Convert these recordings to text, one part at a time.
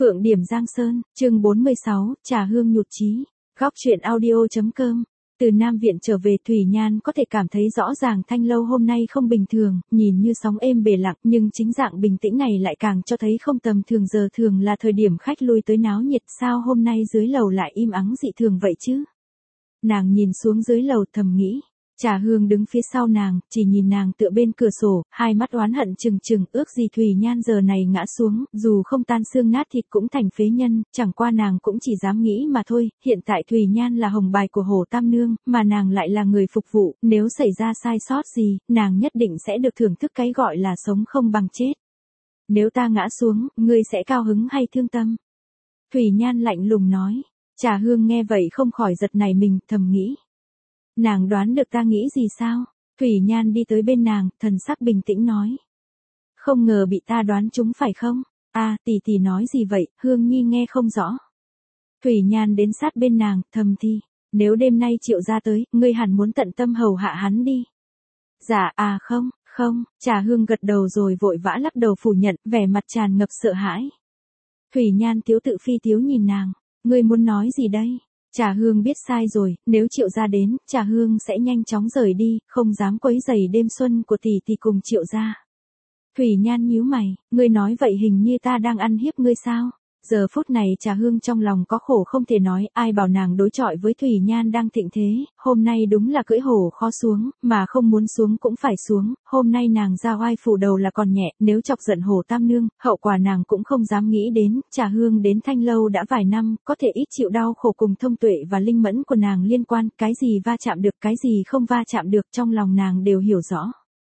Phượng Điểm Giang Sơn, chương 46, trà hương nhụt chí. Góc truyện audio.com. Từ Nam Viện trở về, Thủy Nhan có thể cảm thấy rõ ràng Thanh Lâu hôm nay không bình thường, nhìn như sóng êm bể lặng, nhưng chính dạng bình tĩnh này lại càng cho thấy không tầm thường. Giờ thường là thời điểm khách lui tới náo nhiệt, sao hôm nay dưới lầu lại im ắng dị thường vậy chứ? Nàng nhìn xuống dưới lầu thầm nghĩ. Trà Hương đứng phía sau nàng, chỉ nhìn nàng tựa bên cửa sổ, hai mắt oán hận trừng trừng, ước gì Thủy Nhan giờ này ngã xuống, dù không tan xương nát thịt cũng thành phế nhân, chẳng qua nàng cũng chỉ dám nghĩ mà thôi. Hiện tại Thủy Nhan là hồng bài của Hồ Tam Nương, mà nàng lại là người phục vụ, nếu xảy ra sai sót gì, nàng nhất định sẽ được thưởng thức cái gọi là sống không bằng chết. Nếu ta ngã xuống, ngươi sẽ cao hứng hay thương tâm? Thủy Nhan lạnh lùng nói. Trà Hương nghe vậy không khỏi giật nảy mình, thầm nghĩ. Nàng đoán được ta nghĩ gì sao? Thủy Nhan đi tới bên nàng, thần sắc bình tĩnh nói. Không ngờ bị ta đoán trúng phải không? Tỷ nói gì vậy, Hương Nhi nghe không rõ. Thủy Nhan đến sát bên nàng, thầm thì. Nếu đêm nay Triệu gia tới, ngươi hẳn muốn tận tâm hầu hạ hắn đi. Dạ, không, Trà Hương gật đầu rồi vội vã lắc đầu phủ nhận, vẻ mặt tràn ngập sợ hãi. Thủy Nhan tiếu tự phi tiếu nhìn nàng, ngươi muốn nói gì đây? Trà Hương biết sai rồi, nếu Triệu gia đến, Trà Hương sẽ nhanh chóng rời đi, không dám quấy rầy đêm xuân của tỷ cùng Triệu gia. Thủy Nhan nhíu mày, ngươi nói vậy hình như ta đang ăn hiếp ngươi sao? Giờ phút này Trà Hương trong lòng có khổ không thể nói, ai bảo nàng đối chọi với Thủy Nhan đang thịnh thế, hôm nay đúng là cưỡi hổ khó xuống, mà không muốn xuống cũng phải xuống, hôm nay nàng ra oai phủ đầu là còn nhẹ, nếu chọc giận Hồ Tam Nương, hậu quả nàng cũng không dám nghĩ đến. Trà Hương đến Thanh Lâu đã vài năm, có thể ít chịu đau khổ cùng thông tuệ và linh mẫn của nàng liên quan, cái gì va chạm được, cái gì không va chạm được, trong lòng nàng đều hiểu rõ.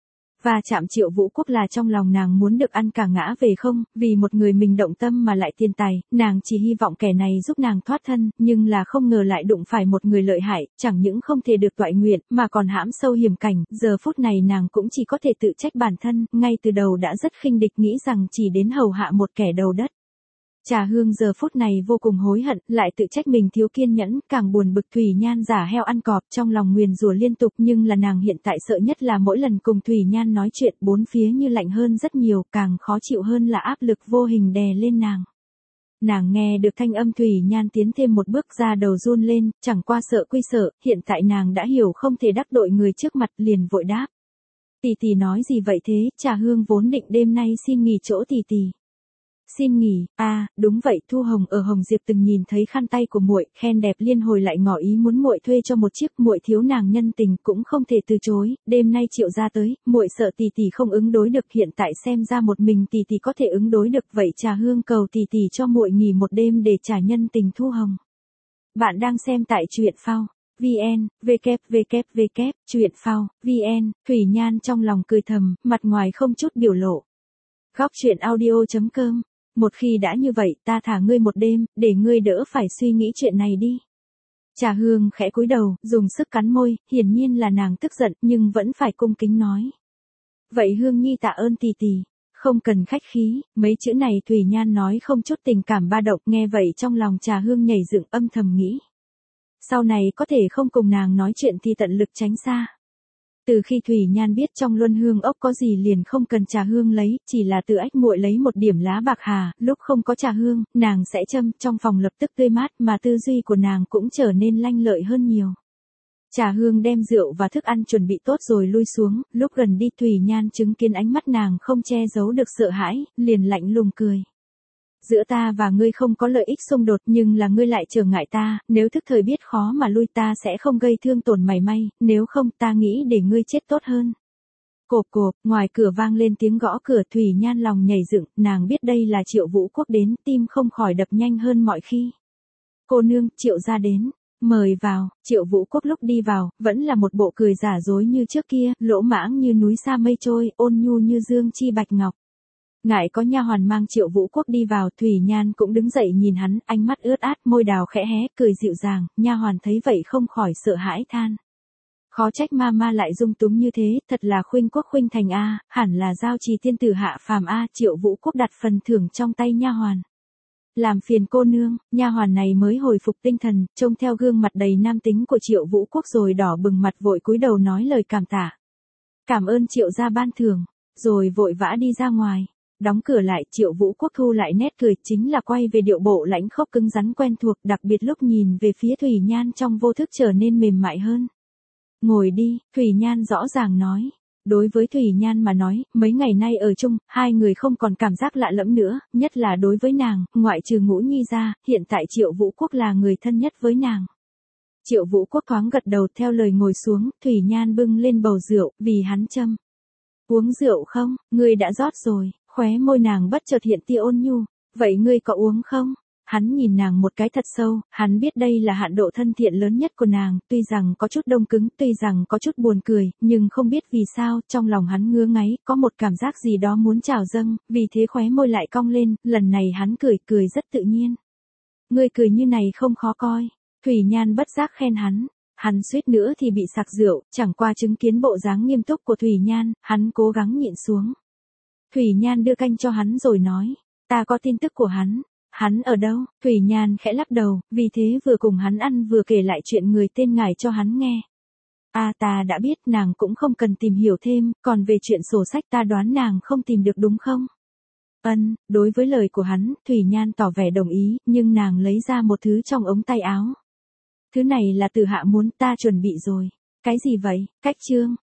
Và chạm Triệu Vũ Quốc là trong lòng nàng muốn được ăn cả ngã về không, vì một người mình động tâm mà lại tiền tài, nàng chỉ hy vọng kẻ này giúp nàng thoát thân, nhưng là không ngờ lại đụng phải một người lợi hại, chẳng những không thể được toại nguyện, mà còn hãm sâu hiểm cảnh, giờ phút này nàng cũng chỉ có thể tự trách bản thân, ngay từ đầu đã rất khinh địch nghĩ rằng chỉ đến hầu hạ một kẻ đầu đất. Trà Hương giờ phút này vô cùng hối hận, lại tự trách mình thiếu kiên nhẫn, càng buồn bực Thủy Nhan giả heo ăn cọp, trong lòng nguyền rủa liên tục, nhưng là nàng hiện tại sợ nhất là mỗi lần cùng Thủy Nhan nói chuyện, bốn phía như lạnh hơn rất nhiều, càng khó chịu hơn là áp lực vô hình đè lên nàng. Nàng nghe được thanh âm Thủy Nhan tiến thêm một bước, ra đầu run lên, chẳng qua sợ quy sợ, hiện tại nàng đã hiểu không thể đắc tội người trước mặt, liền vội đáp. Tỷ nói gì vậy thế? Trà Hương vốn định đêm nay xin nghỉ chỗ tỷ. Xin nghỉ? Đúng vậy, Thu Hồng ở Hồng Diệp từng nhìn thấy khăn tay của muội, khen đẹp liên hồi lại ngỏ ý muốn muội thuê cho một chiếc, muội thiếu nàng nhân tình cũng không thể từ chối, đêm nay Triệu gia tới, muội sợ tỷ không ứng đối được, hiện tại xem ra một mình tỷ có thể ứng đối được, vậy Trà Hương cầu tỷ cho muội nghỉ một đêm để trả nhân tình Thu Hồng. Bạn đang xem tại truyện phao VN, www, truyện phao VN, Thủy Nhan trong lòng cười thầm, mặt ngoài không chút biểu lộ. Góc truyện audio.com. Một khi đã như vậy, ta thả ngươi một đêm, để ngươi đỡ phải suy nghĩ chuyện này đi. Trà Hương khẽ cúi đầu, dùng sức cắn môi, hiển nhiên là nàng tức giận, nhưng vẫn phải cung kính nói. Vậy Hương Nhi tạ ơn tỷ. Không cần khách khí, mấy chữ này Thủy Nhan nói không chút tình cảm ba động, nghe vậy trong lòng Trà Hương nhảy dựng, âm thầm nghĩ. Sau này có thể không cùng nàng nói chuyện thì tận lực tránh xa. Từ khi Thủy Nhan biết trong luân hương ốc có gì liền không cần Trà Hương lấy, chỉ là từ ách muội lấy một điểm lá bạc hà, lúc không có Trà Hương, nàng sẽ châm, trong phòng lập tức tươi mát, mà tư duy của nàng cũng trở nên lanh lợi hơn nhiều. Trà Hương đem rượu và thức ăn chuẩn bị tốt rồi lui xuống, lúc gần đi Thủy Nhan chứng kiến ánh mắt nàng không che giấu được sợ hãi, liền lạnh lùng cười. Giữa ta và ngươi không có lợi ích xung đột, nhưng là ngươi lại trở ngại ta, nếu thức thời biết khó mà lui ta sẽ không gây thương tổn mảy may, nếu không ta nghĩ để ngươi chết tốt hơn. Cộp, ngoài cửa vang lên tiếng gõ cửa, Thủy Nhan lòng nhảy dựng, nàng biết đây là Triệu Vũ Quốc đến, tim không khỏi đập nhanh hơn mọi khi. Cô nương, Triệu gia đến, mời vào. Triệu Vũ Quốc lúc đi vào, vẫn là một bộ cười giả dối như trước kia, lỗ mãng như núi xa mây trôi, ôn nhu như dương chi bạch ngọc. Ngại có nha hoàn mang Triệu Vũ Quốc đi vào, Thủy Nhan cũng đứng dậy nhìn hắn, ánh mắt ướt át, môi đào khẽ hé, cười dịu dàng, nha hoàn thấy vậy không khỏi sợ hãi than. Khó trách ma lại dung túng như thế, thật là khuynh quốc khuynh thành a, hẳn là giao trì tiên tử hạ phàm a. Triệu Vũ Quốc đặt phần thưởng trong tay nha hoàn. Làm phiền cô nương, nha hoàn này mới hồi phục tinh thần, trông theo gương mặt đầy nam tính của Triệu Vũ Quốc rồi đỏ bừng mặt vội cúi đầu nói lời cảm tạ. Cảm ơn Triệu gia ban thưởng, rồi vội vã đi ra ngoài. Đóng cửa lại, Triệu Vũ Quốc thu lại nét cười, chính là quay về điệu bộ lãnh khốc cứng rắn quen thuộc, đặc biệt lúc nhìn về phía Thủy Nhan trong vô thức trở nên mềm mại hơn. Ngồi đi, Thủy Nhan rõ ràng nói. Đối với Thủy Nhan mà nói, mấy ngày nay ở chung, hai người không còn cảm giác lạ lẫm nữa, nhất là đối với nàng, ngoại trừ Ngũ Nhi ra, hiện tại Triệu Vũ Quốc là người thân nhất với nàng. Triệu Vũ Quốc thoáng gật đầu theo lời ngồi xuống, Thủy Nhan bưng lên bầu rượu, vì hắn châm. Uống rượu không, ngươi đã rót rồi, khóe môi nàng bất chợt hiện tia ôn nhu, vậy ngươi có uống không? Hắn nhìn nàng một cái thật sâu, hắn biết đây là hạn độ thân thiện lớn nhất của nàng, tuy rằng có chút đông cứng, tuy rằng có chút buồn cười, nhưng không biết vì sao, trong lòng hắn ngứa ngáy, có một cảm giác gì đó muốn trào dâng, vì thế khóe môi lại cong lên, lần này hắn cười rất tự nhiên. Ngươi cười như này không khó coi, Thủy Nhan bất giác khen hắn. Hắn suýt nữa thì bị sặc rượu, chẳng qua chứng kiến bộ dáng nghiêm túc của Thủy Nhan, hắn cố gắng nhịn xuống. Thủy Nhan đưa canh cho hắn rồi nói, ta có tin tức của hắn. Hắn ở đâu? Thủy Nhan khẽ lắc đầu, vì thế vừa cùng hắn ăn vừa kể lại chuyện người tên ngài cho hắn nghe. Ta đã biết, nàng cũng không cần tìm hiểu thêm, còn về chuyện sổ sách ta đoán nàng không tìm được đúng không? Đối với lời của hắn, Thủy Nhan tỏ vẻ đồng ý, nhưng nàng lấy ra một thứ trong ống tay áo. Thứ này là Từ Hạ muốn, ta chuẩn bị rồi. Cái gì vậy? Cách chương.